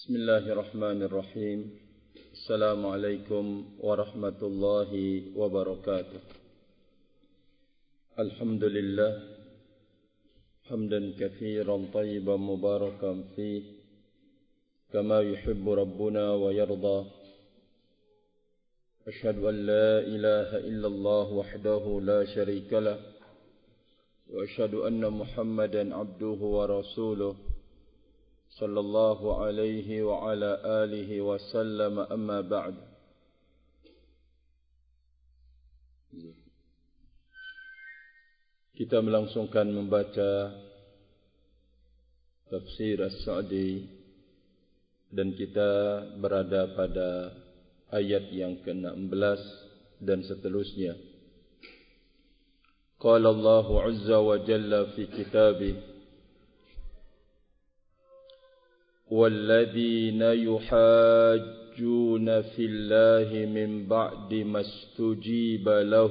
Bismillahirrahmanirrahim. Assalamualaikum warahmatullahi wabarakatuh. Alhamdulillah hamdan katsiran tayyiban mubarakan fihi kama yuhibbu rabbuna wa yarda. Asyhadu an la ilaha illallah wahdahu la syarika lah wa asyhadu anna Muhammadan abduhu wa rasuluh sallallahu alaihi wa ala alihi wa sallam, amma ba'd. Kita melangsungkan membaca tafsir As-Sa'di dan kita berada pada ayat yang ke-16 dan seterusnya. Qala Allahu 'azza wa jalla fi kitabih وَالَّذِينَ يُحَاجُّونَ فِي اللَّهِ مِنْ بَعْدِ مَا اسْتُجِيبَ لَهُ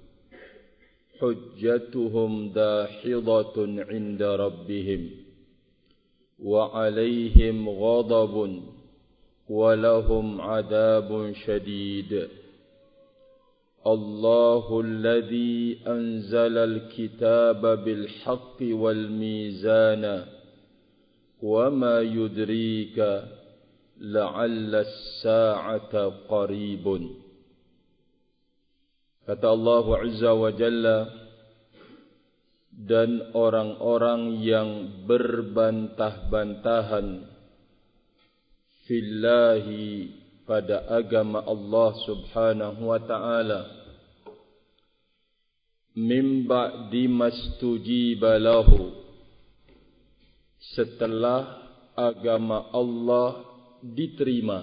حُجَّتُهُمْ دَاحِضَةٌ عِنْدَ رَبِّهِمْ وَعَلَيْهِمْ غَضَبٌ وَلَهُمْ عَذَابٌ شَدِيدٌ اللَّهُ الَّذِي أَنزَلَ الْكِتَابَ بِالْحَقِّ وَالْمِيزَانَ وَمَا يُدْرِيكَ لَعَلَّ السَّاعَةَ قَرِيبٌ. Kata Allah Azza wa Jalla, dan orang-orang yang berbantah-bantahan fillahi pada agama Allah Subhanahu wa ta'ala min ba'di mastujiba lahu, setelah agama Allah diterima.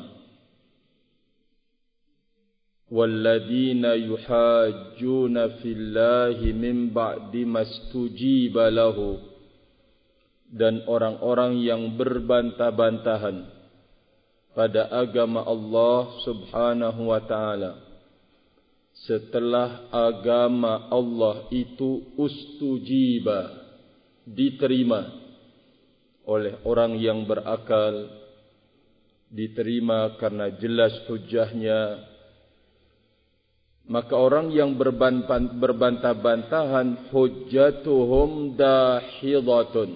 Walladzina yuhajjuna fillahi min ba'di mastujiba lahu, dan orang-orang yang berbantah-bantahan pada agama Allah Subhanahu wa ta'ala setelah agama Allah itu ustujiba, diterima oleh orang yang berakal, diterima karena jelas hujahnya, maka orang yang berbantah-bantahan hujjatuhum dahidatun,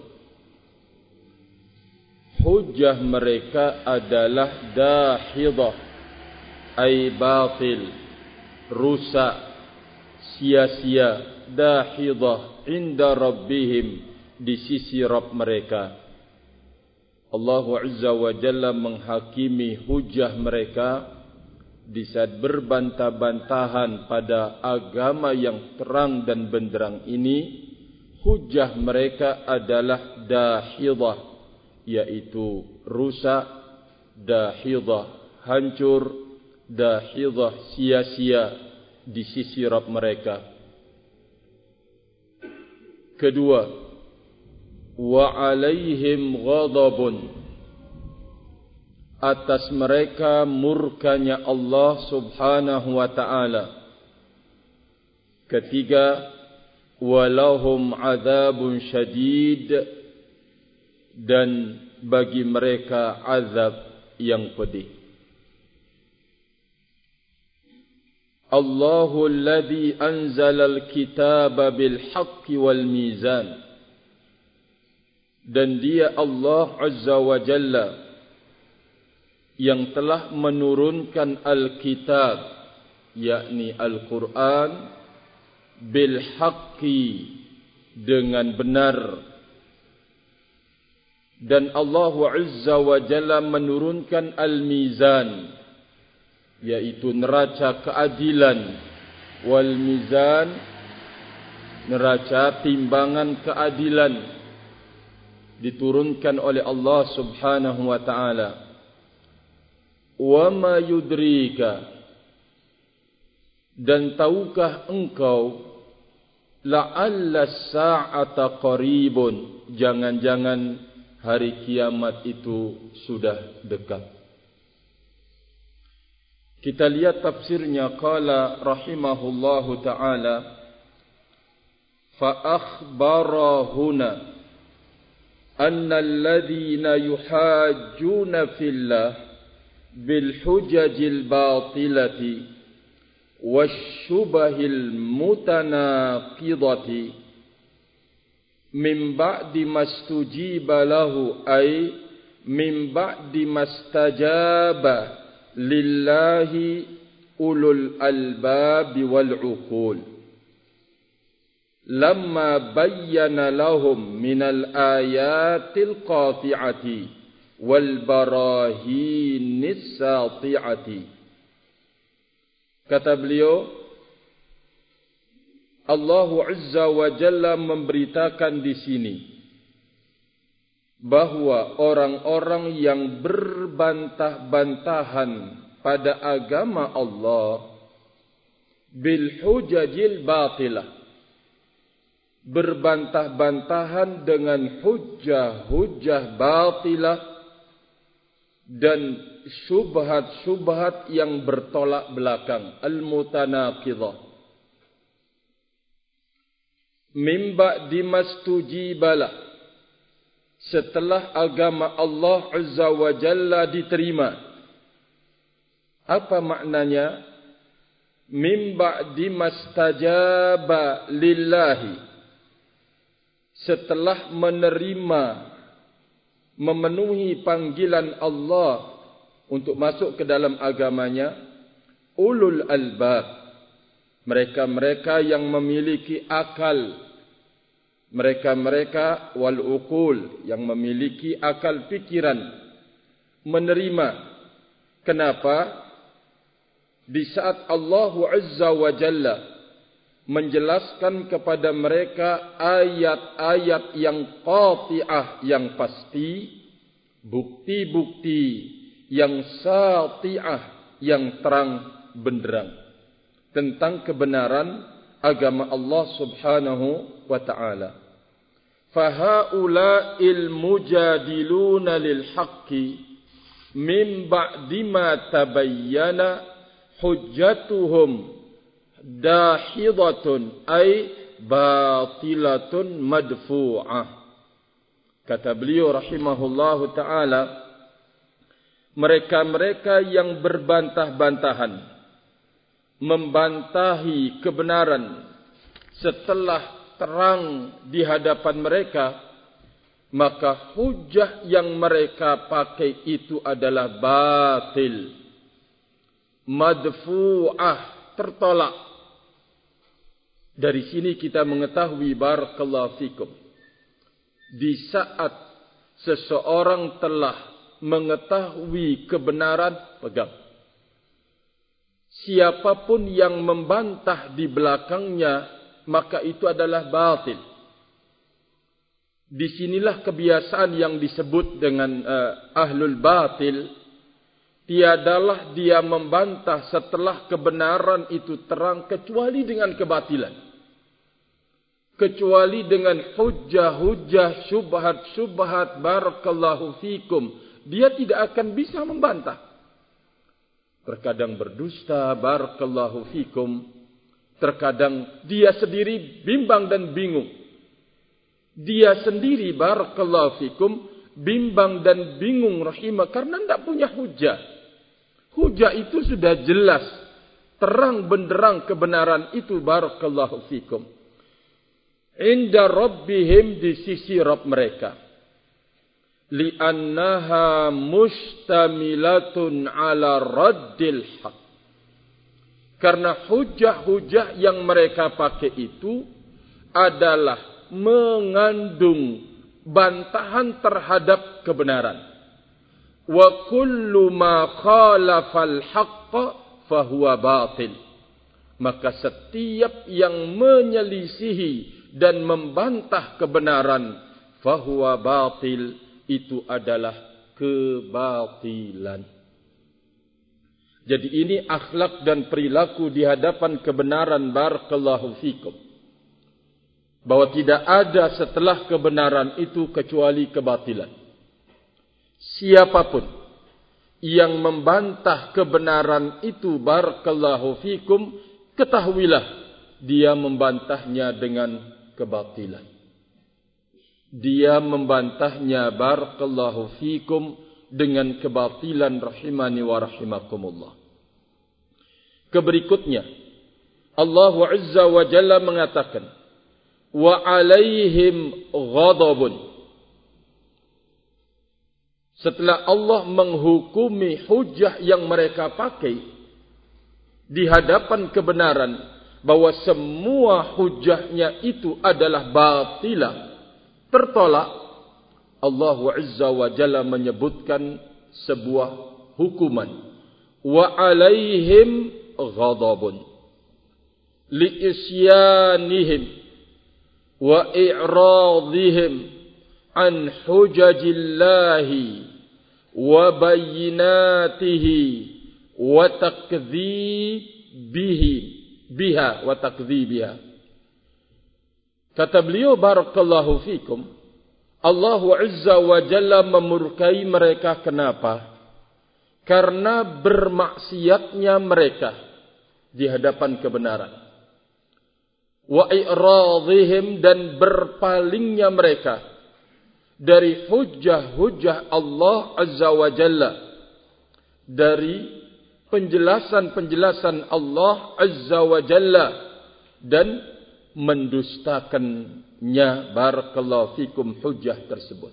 hujah mereka adalah dahidah, ay batil, rusak, sia-sia, dahidah inda rabbihim, di sisi Rabb mereka. Allah Azza wa Jalla menghakimi hujah mereka di saat berbantah-bantahan pada agama yang terang dan benderang ini. Hujah mereka adalah dahidah, yaitu rusak, dahidah hancur, dahidah sia-sia di sisi Rabb mereka. Kedua, wa alaihim ghadabun, atas mereka murkanya Allah Subhanahu wa ta'ala. Ketiga, walahum azabun syadid, dan bagi mereka azab yang pedih. Allahu alladhi anzala al-kitaba bil haqqi wal mizan, dan Dia Allah Azza wa Jalla yang telah menurunkan Al-Kitab, yakni Al-Quran, bil haqqi, dengan benar, dan Allah Azza wa Jalla menurunkan Al-Mizan, yaitu neraca keadilan, wal mizan, neraca timbangan keadilan, diturunkan oleh Allah Subhanahu wa ta'ala. Wa ma yudrika, dan tahukah engkau, la'alla sa'ata qaribun, jangan-jangan hari kiamat itu sudah dekat. Kita lihat tafsirnya. Qala rahimahullahu ta'ala, fa akhbarahuna annal ladzina yuhajjuna fillah bil hujajil batilati wasyubahil mutanaqidati min ba'di mastujiba lahu ay min ba'di mastajaba lillahi ulul albabi wal uqul lamma bayyana lahum minal ayatil qati'ati wal barahinis sati'ati. Kata beliau, Allah Azza wa Jalla memberitakan di sini bahwa orang-orang yang berbantah-bantahan pada agama Allah bil hujajil batilah, berbantah-bantahan dengan hujah-hujah batilah dan syubhat-syubhat yang bertolak belakang, al-mutanaqidah. Min ba'di mastujibalah, setelah agama Allah Azza wa Jalla diterima. Apa maknanya? Min ba'di mastajaba lillahi, setelah menerima, memenuhi panggilan Allah untuk masuk ke dalam agamanya, ulul albab, mereka-mereka yang memiliki akal, mereka-mereka wal uqul, yang memiliki akal pikiran, menerima. Kenapa? Di saat Allah Azza wa Jalla menjelaskan kepada mereka ayat-ayat yang qati'ah, yang pasti, bukti-bukti yang sati'ah, yang terang benderang tentang kebenaran agama Allah Subhanahu wa ta'ala. Fahaula'il mujadiluna lil haqqi min ba'di ma tabayyana hujjatuhum dahidatun ay batilatun madfu'ah. Kata beliau rahimahullahu ta'ala, mereka-mereka yang berbantah-bantahan, membantahi kebenaran setelah terang di hadapan mereka, maka hujah yang mereka pakai itu adalah batil, madfu'ah, tertolak. Dari sini kita mengetahui, barakallahu fikum, di saat seseorang telah mengetahui kebenaran, pegang. Siapapun yang membantah di belakangnya, maka itu adalah batil. Disinilah kebiasaan yang disebut dengan ahlul batil. Tiadalah dia membantah setelah kebenaran itu terang, kecuali dengan kebatilan, kecuali dengan hujah-hujah, syubhat-syubhat, barakallahu fikum. Dia tidak akan bisa membantah. Terkadang berdusta, barakallahu fikum. Terkadang dia sendiri bimbang dan bingung. Dia sendiri, barakallahu fikum, bimbang dan bingung rahimah, karena tidak punya hujah. Hujah itu sudah jelas, terang benderang kebenaran itu, barakallahu fikum. Inda rabbihim, di sisi Rabb mereka. Li'annaha mustamilatun ala raddil haq. Karena hujah-hujah yang mereka pakai itu adalah mengandung bantahan terhadap kebenaran. Wa kullu ma khalafal haqqa fahuwa batil. Maka setiap yang menyelisihi dan membantah kebenaran, fahuwa batil, itu adalah kebatilan. Jadi ini akhlak dan perilaku di hadapan kebenaran, barakallahu fikum. Bahwa tidak ada setelah kebenaran itu kecuali kebatilan. Siapapun yang membantah kebenaran itu, barakallahu fikum, ketahuilah dia membantahnya dengan kebatilan. dia membantahnya barakallahu fikum dengan kebatilan rahimani wa rahimakumullah. Keberikutnya Allah Azza wa Jalla mengatakan wa alaihim ghadabun. Setelah Allah menghukumi hujah yang mereka pakai di hadapan kebenaran, bahwa semua hujahnya itu adalah batilah, tertolak, Allah Azza wa Jalla menyebutkan sebuah hukuman. Wa alaihim ghadabun li isyanihim wa i'radihim an hujajillahi wa bayyinatihi wa takdzibiha. Kata beliau barakallahu fikum, Allah Azza wa Jalla memurkai mereka. Kenapa? Karena bermaksiatnya mereka di hadapan kebenaran. Wa i'radihim, dan berpalingnya mereka dari hujah-hujah Allah Azza wa Jalla, dari penjelasan-penjelasan Allah Azza wa Jalla, dan mendustakannya barakallahu fikum hujah tersebut.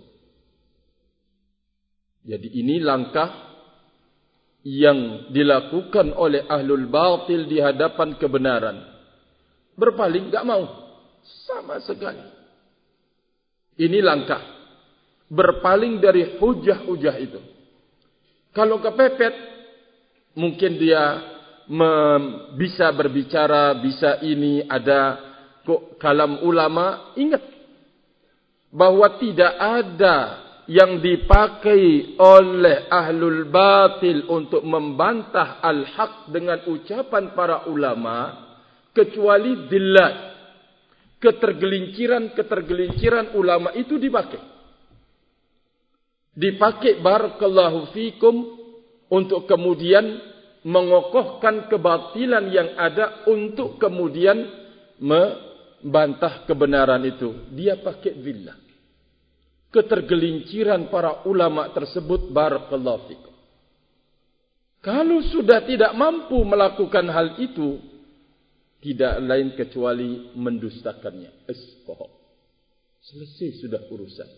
Jadi ini langkah yang dilakukan oleh ahlul batil di hadapan kebenaran. Berpaling, enggak mau sama sekali. Ini langkah berpaling dari hujah-hujah itu. Kalau kepepet, mungkin dia bisa berbicara, bisa ini, ada kalam ulama. Ingat bahwa tidak ada yang dipakai oleh ahlul batil untuk membantah al-haq dengan ucapan para ulama kecuali dillat, ketergelinciran ulama itu dipakai barakallahu fikum untuk kemudian mengokohkan kebatilan yang ada, untuk kemudian membantah kebenaran itu. Dia pakai zillah, ketergelinciran para ulama tersebut barakallahu fikum. Kalau sudah tidak mampu melakukan hal itu, tidak lain kecuali mendustakannya. Selesai sudah urusan.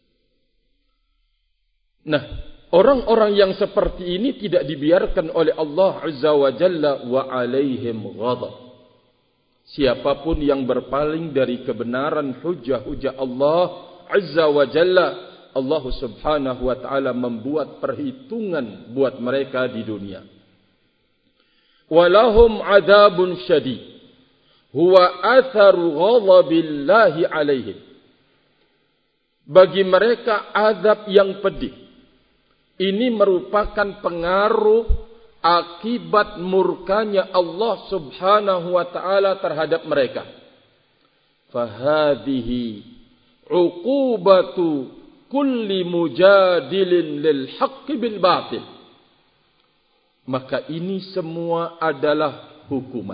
Nah, orang-orang yang seperti ini tidak dibiarkan oleh Allah Azza wa Jalla wa alaihim ghadab. Siapapun yang berpaling dari kebenaran hujah-hujah Allah Azza wa Jalla, Allah Subhanahu wa taala membuat perhitungan buat mereka di dunia. Walahum adzabun syadid huwa atharu ghadabillahi alaihim. Bagi mereka azab yang pedih. Ini merupakan pengaruh akibat murkanya Allah Subhanahu wa taala terhadap mereka. Fahadhihi uqubatu kulli mujadilin lil haqqi bil batil. Maka ini semua adalah hukuman.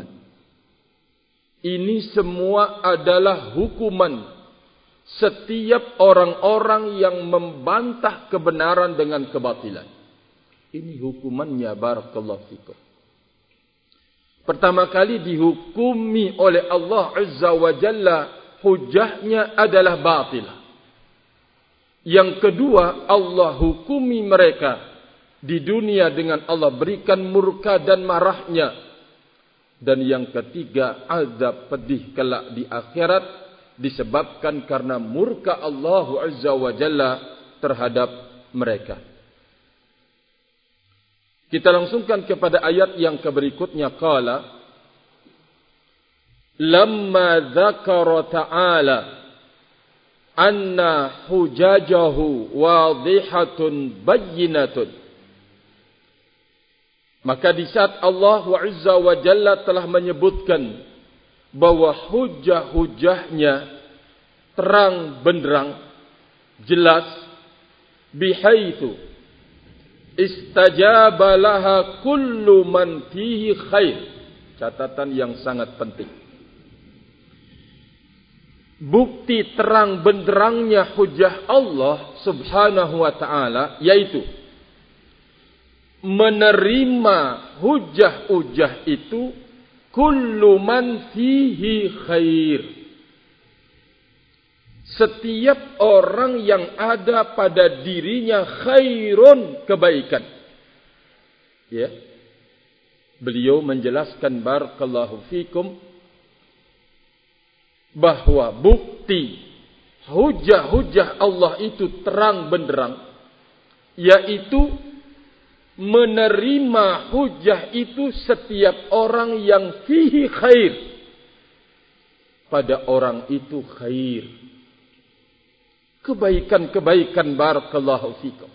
Ini semua adalah hukuman setiap orang-orang yang membantah kebenaran dengan kebatilan. Ini hukumannya barakallahu fikum. Pertama kali dihukumi oleh Allah Azza wa Jalla, hujahnya adalah batilah. Yang kedua, Allah hukumi mereka di dunia dengan Allah berikan murka dan marahnya. Dan yang ketiga, azab pedih kelak di akhirat disebabkan karena murka Allah Azza wa Jalla terhadap mereka. Kita langsungkan kepada ayat yang berikutnya. Qala lamma dzakara ta'ala anna hujajahu wadihatun bayyinatun. Maka di saat Allah Azza wa Jalla telah menyebutkan bahwa hujah-hujahnya terang benderang, jelas, bihaitsu istajaba laha kullu man fihi khair. Catatan yang sangat penting. bukti terang benderangnya hujah Allah subhanahu wa ta'ala, yaitu menerima hujah-hujah itu kullu man fihi khair. Setiap orang yang ada pada dirinya khairun, kebaikan. Ya. Beliau menjelaskan barakallahu fikum bahwa bukti hujah-hujah Allah itu terang benderang, yaitu menerima hujah itu setiap orang yang fihi khair. Pada orang itu khair, kebaikan-kebaikan barakallahu fikum.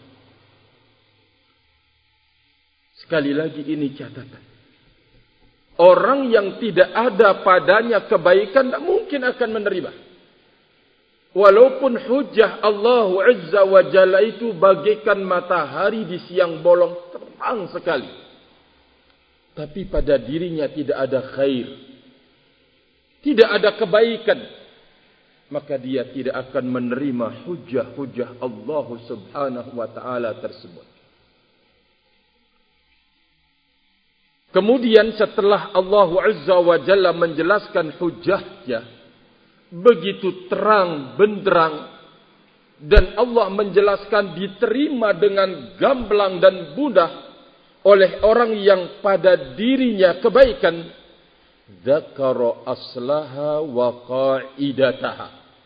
Sekali lagi ini catatan. Orang yang tidak ada padanya kebaikan tak mungkin akan menerima. Walaupun hujah Allah Azza wa Jalla itu bagaikan matahari di siang bolong, terang sekali, tapi pada dirinya tidak ada khair, tidak ada kebaikan, maka dia tidak akan menerima hujah-hujah Allah Subhanahu wa ta'ala tersebut. Kemudian setelah Allah Azza wa Jalla menjelaskan hujahnya begitu terang benderang, dan Allah menjelaskan diterima dengan gamblang dan mudah oleh orang yang pada dirinya kebaikan, dzakara aslaha wa qaidataha.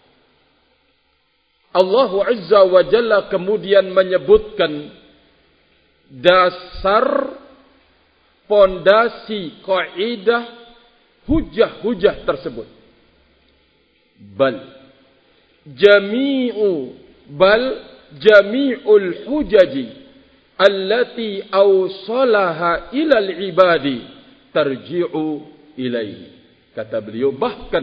Allah Azza wa Jalla kemudian menyebutkan dasar, pondasi, kaidah hujah-hujah tersebut. Jami'ul hujaji allati awsalaha ilal ibadi tarji'u ilaihi. Kata beliau, bahkan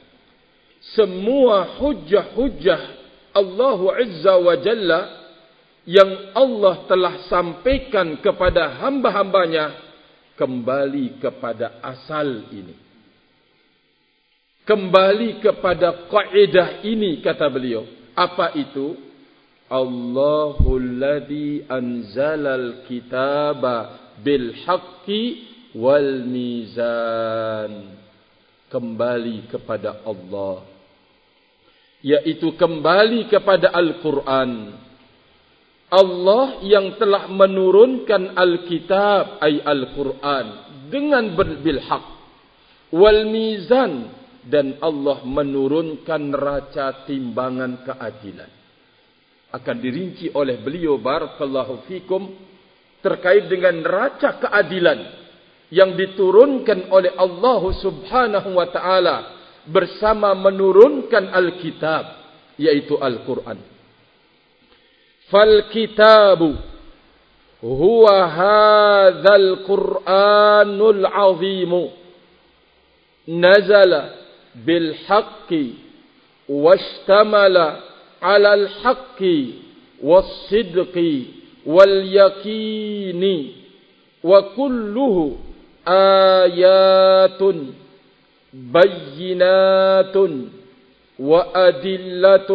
semua hujah-hujah Allah Azza wa Jalla yang Allah telah sampaikan kepada hamba-hambanya kembali kepada asal ini, kembali kepada kaidah ini. Kata beliau, apa itu? Allahul ladzi anzalal kitaba bil haqqi wal mizan. Kembali kepada Allah, yaitu kembali kepada Al-Quran. Allah yang telah menurunkan Alkitab, ay Al-Quran, dengan bilhaq, wal mizan, dan Allah menurunkan neraca timbangan keadilan. Akan dirinci oleh beliau barakallahu fikum terkait dengan neraca keadilan yang diturunkan oleh Allah Subhanahu wa ta'ala bersama menurunkan Alkitab, yaitu Al-Quran. فالكتاب هو هذا القرآن العظيم نزل بالحق واشتمل على الحق والصدق واليقين وكله آيات بينات وأدلة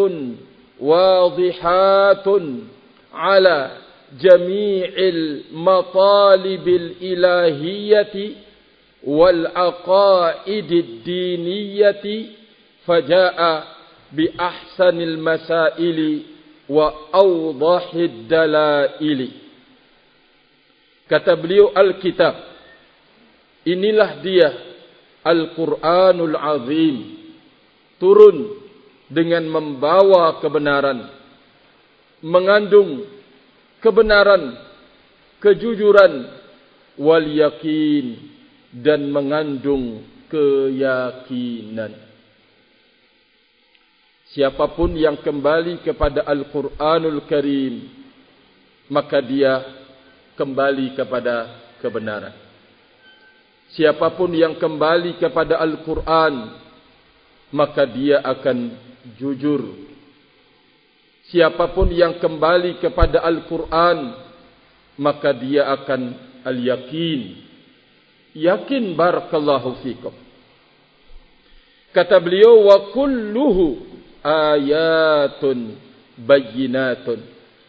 واضحات على جميع المطالب الإلهية والعقائد الدينية فجاء بأحسن المسائل وأوضح الدلائل. Kata beliau, Alkitab, inilah dia Al-Quranul Azim, turun dengan membawa kebenaran, mengandung kebenaran, kejujuran, wal yakin, dan mengandung keyakinan. Siapapun yang kembali kepada Al-Quranul Karim, maka dia kembali kepada kebenaran. Siapapun yang kembali kepada Al-Quran, maka dia akan jujur. Siapapun yang kembali kepada Al-Quran, maka dia akan al-yakin. Yakin barakallahu fikum. Kata beliau, wa kulluhu ayatun bayyinatun.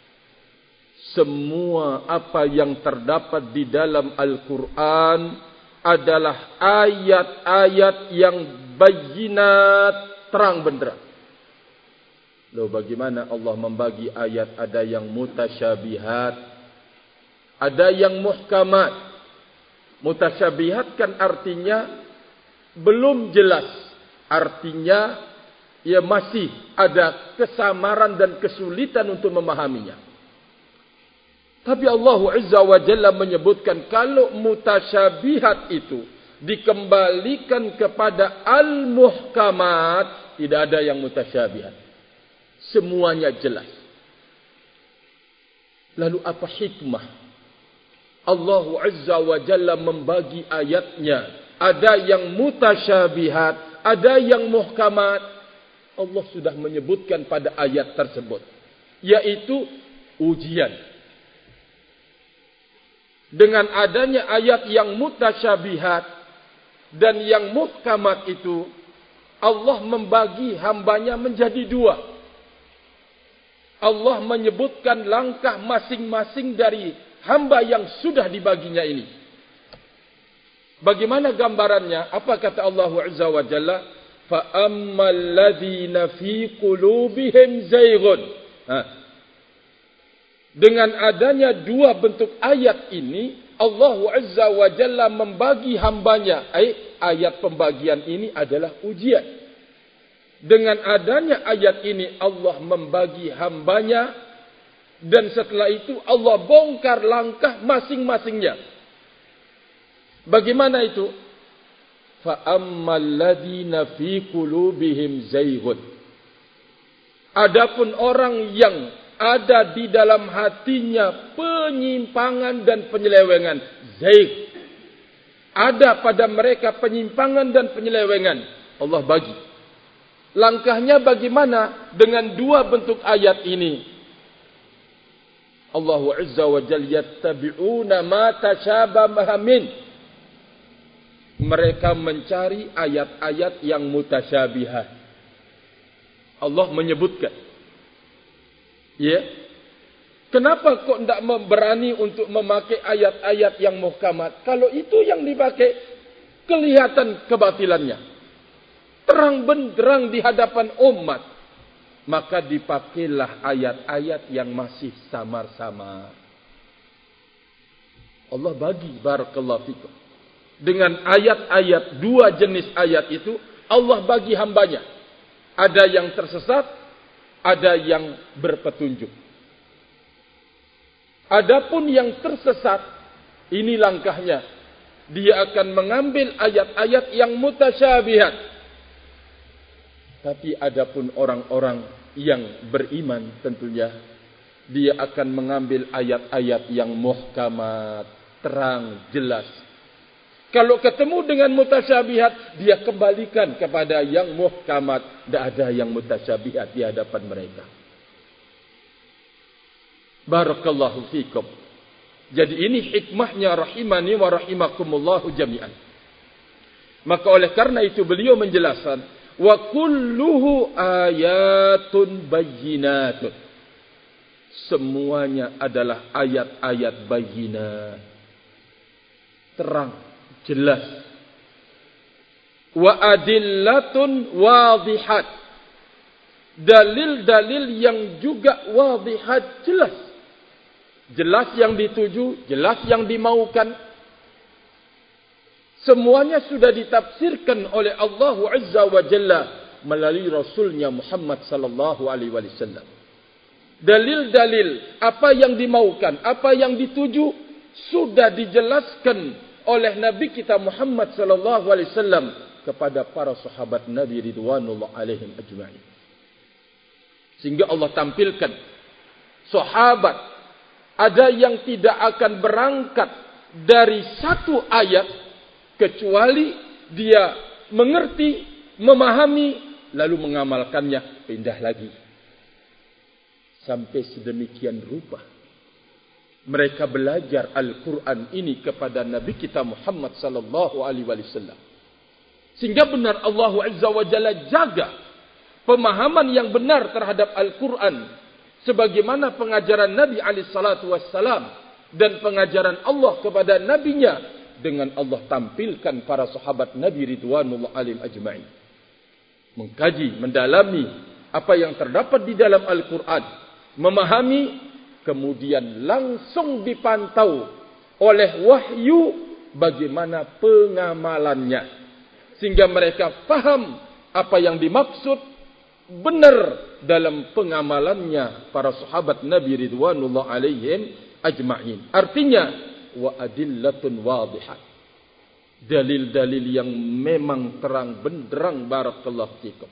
Semua apa yang terdapat di dalam Al-Quran adalah ayat-ayat yang bayyinat, terang benderang. Loh, bagaimana Allah membagi ayat? Ada yang mutasyabihat, ada yang muhkamat. Mutasyabihat kan artinya belum jelas. Artinya ya masih ada kesamaran dan kesulitan untuk memahaminya. Tapi Allah Azza wa Jalla menyebutkan kalau mutasyabihat itu dikembalikan kepada al-muhkamat, tidak ada yang mutasyabihat. Semuanya jelas. Lalu apa hikmah Allah Azza wa Jalla membagi ayatnya? Ada yang mutasyabihat, ada yang muhkamat. Allah sudah menyebutkan pada ayat tersebut, yaitu ujian. Dengan adanya ayat yang mutasyabihat dan yang muhkamat itu, Allah membagi hambanya menjadi dua. Allah menyebutkan langkah masing-masing dari hamba yang sudah dibaginya ini. Bagaimana gambarannya? Apa kata Allah Azza wa Jalla? فَأَمَّا الَّذِينَ فِي قُلُوبِهِمْ زَيْغٌ. Dengan adanya dua bentuk ayat ini, Allah Azza wa Jalla membagi hambanya. Ayat pembagian ini adalah ujian. Dengan adanya ayat ini, Allah membagi hambanya. Dan setelah itu, Allah bongkar langkah masing-masingnya. Bagaimana itu? فَأَمَّا الَّذِينَ فِي قُلُوبِهِمْ زَيْغٌ. Adapun orang yang ada di dalam hatinya penyimpangan dan penyelewengan. Zaig. Ada pada mereka penyimpangan dan penyelewengan. Allah bagi. Langkahnya bagaimana dengan dua bentuk ayat ini? Allah Azza wa Jalla yattabi'una ma tashabaha min. Mereka mencari ayat-ayat yang mutasyabihat. Allah menyebutkan. Ya, kenapa kok tidak berani untuk memakai ayat-ayat yang muhkamat? Kalau itu yang dipakai, kelihatan kebatilannya, terang benderang di hadapan umat. Maka dipakailah ayat-ayat yang masih samar-samar. Allah bagi, barakallahu fikum. Dengan ayat-ayat, dua jenis ayat itu, Allah bagi hambanya. Ada yang tersesat, ada yang berpetunjuk. Adapun yang tersesat, ini langkahnya. Dia akan mengambil ayat-ayat yang mutasyabihat. Tapi adapun orang-orang yang beriman tentunya, dia akan mengambil ayat-ayat yang muhkamat, terang, jelas. Kalau ketemu dengan mutasyabihat, dia kembalikan kepada yang muhkamat. Tidak ada yang mutasyabihat di hadapan mereka. Barakallahu fikum. Jadi ini hikmahnya, rahimani wa rahimakumullahu jami'an. Maka oleh karena itu beliau menjelaskan, wa kulluhu ayatun bayyinatun. Semuanya adalah ayat-ayat bayyinat. Terang, jelas. Wa adillatun wadihat. Dalil-dalil yang juga wadihat, jelas. Jelas yang dituju, jelas yang dimaukan. Semuanya sudah ditafsirkan oleh Allah Azza wa Jalla melalui Rasulnya Muhammad sallallahu alaihi wasallam. Dalil-dalil apa yang dimaukan, apa yang dituju sudah dijelaskan oleh Nabi kita Muhammad sallallahu alaihi wasallam kepada para sahabat Nabi ridwanullah alaihim ajma'in. Sehingga Allah tampilkan sahabat ada yang tidak akan berangkat dari satu ayat kecuali dia mengerti, memahami, lalu mengamalkannya, pindah lagi. Sampai sedemikian rupa mereka belajar Al-Quran ini kepada Nabi kita Muhammad sallallahu alaihi wasallam. Sehingga benar Allah Azza wa Jalla jaga pemahaman yang benar terhadap Al-Quran. Sebagaimana pengajaran Nabi SAW dan pengajaran Allah kepada Nabinya. Dengan Allah tampilkan para sahabat Nabi Ridwanullah alim ajma'in. Mengkaji, mendalami apa yang terdapat di dalam Al-Quran. Memahami, kemudian langsung dipantau oleh wahyu bagaimana pengamalannya. Sehingga mereka faham apa yang dimaksud benar dalam pengamalannya para sahabat Nabi Ridwanullah alaihim ajma'in. Artinya, wa adillatun wadihat. Dalil-dalil yang memang terang benderang barakallahu fikum.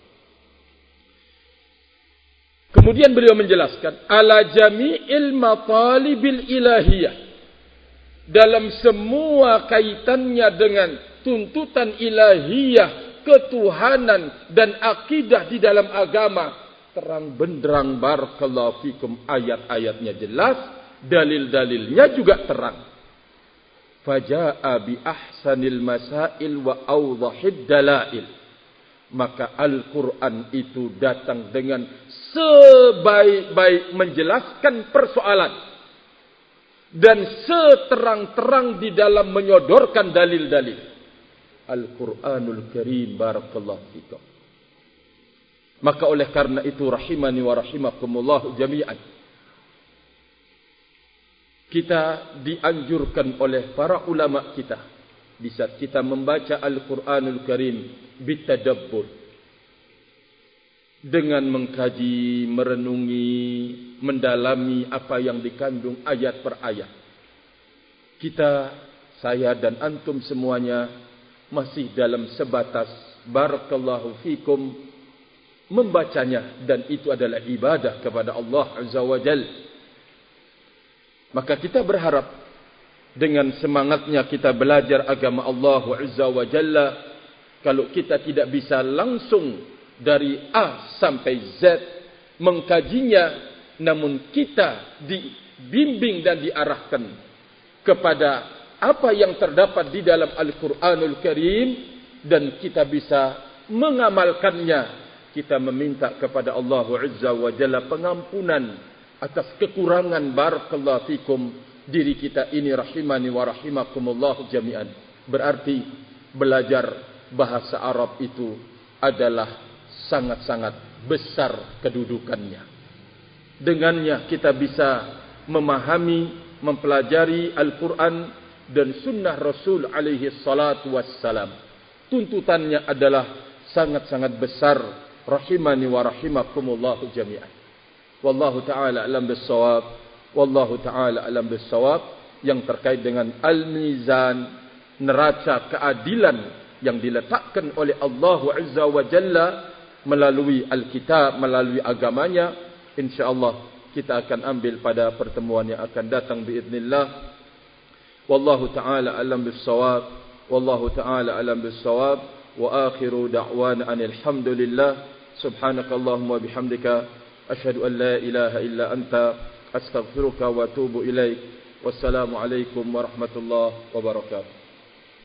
Kemudian beliau menjelaskan ala jami'il matalibil ilahiyah. Dalam semua kaitannya dengan tuntutan ilahiyah, ketuhanan dan akidah di dalam agama, terang benderang barakallahu fikum, ayat-ayatnya jelas, dalil-dalilnya juga terang. Faja'a bi ahsanil masail wa awdahid dalail. Maka Al-Quran itu datang dengan sebaik-baik menjelaskan persoalan dan seterang-terang di dalam menyodorkan dalil-dalil. Al-Quranul Karim barakallahu fikum. Maka oleh karena itu rahimani wa rahimakumullah jami'an, kita dianjurkan oleh para ulama kita di saat kita membaca Al-Quranul Karim bitadabbur, dengan mengkaji, merenungi, mendalami apa yang dikandung ayat per ayat. Kita, saya dan antum semuanya masih dalam sebatas barakallahu fikum membacanya, dan itu adalah ibadah kepada Allah Azza wa Jalla. Maka kita berharap dengan semangatnya kita belajar agama Allah Azza wa Jalla, kalau kita tidak bisa langsung dari A sampai Z mengkajinya, namun kita dibimbing dan diarahkan kepada apa yang terdapat di dalam Al-Quranul Karim dan kita bisa mengamalkannya, kita meminta kepada Allah Azza wa Jalla pengampunan atas kekurangan barakallahu fikum diri kita ini rahimani wa rahimakumullah jami'an. Berarti belajar bahasa Arab itu adalah sangat-sangat besar kedudukannya. Dengannya kita bisa memahami, mempelajari Al-Quran dan sunnah Rasul alaihi salatu wassalam. Tuntutannya adalah sangat-sangat besar rahimani wa rahimakumullah jami'an. Wallahu ta'ala alam bis-shawab. Wallahu ta'ala alam bis-shawab. Yang terkait dengan al-mizan, neraca keadilan yang diletakkan oleh Allah Azza wa Jalla melalui Alkitab, melalui agamanya, insyaallah kita akan ambil pada pertemuan yang akan datang biiznillah. Wallahu ta'ala alam bis-shawab. Wallahu ta'ala alam bis-shawab. Wa akhiru da'wana alhamdulillah. Subhanakallahumma bihamdika أشهد أن لا إله إلا أنت أستغفرك وأتوب إليك والسلام عليكم ورحمة الله وبركاته.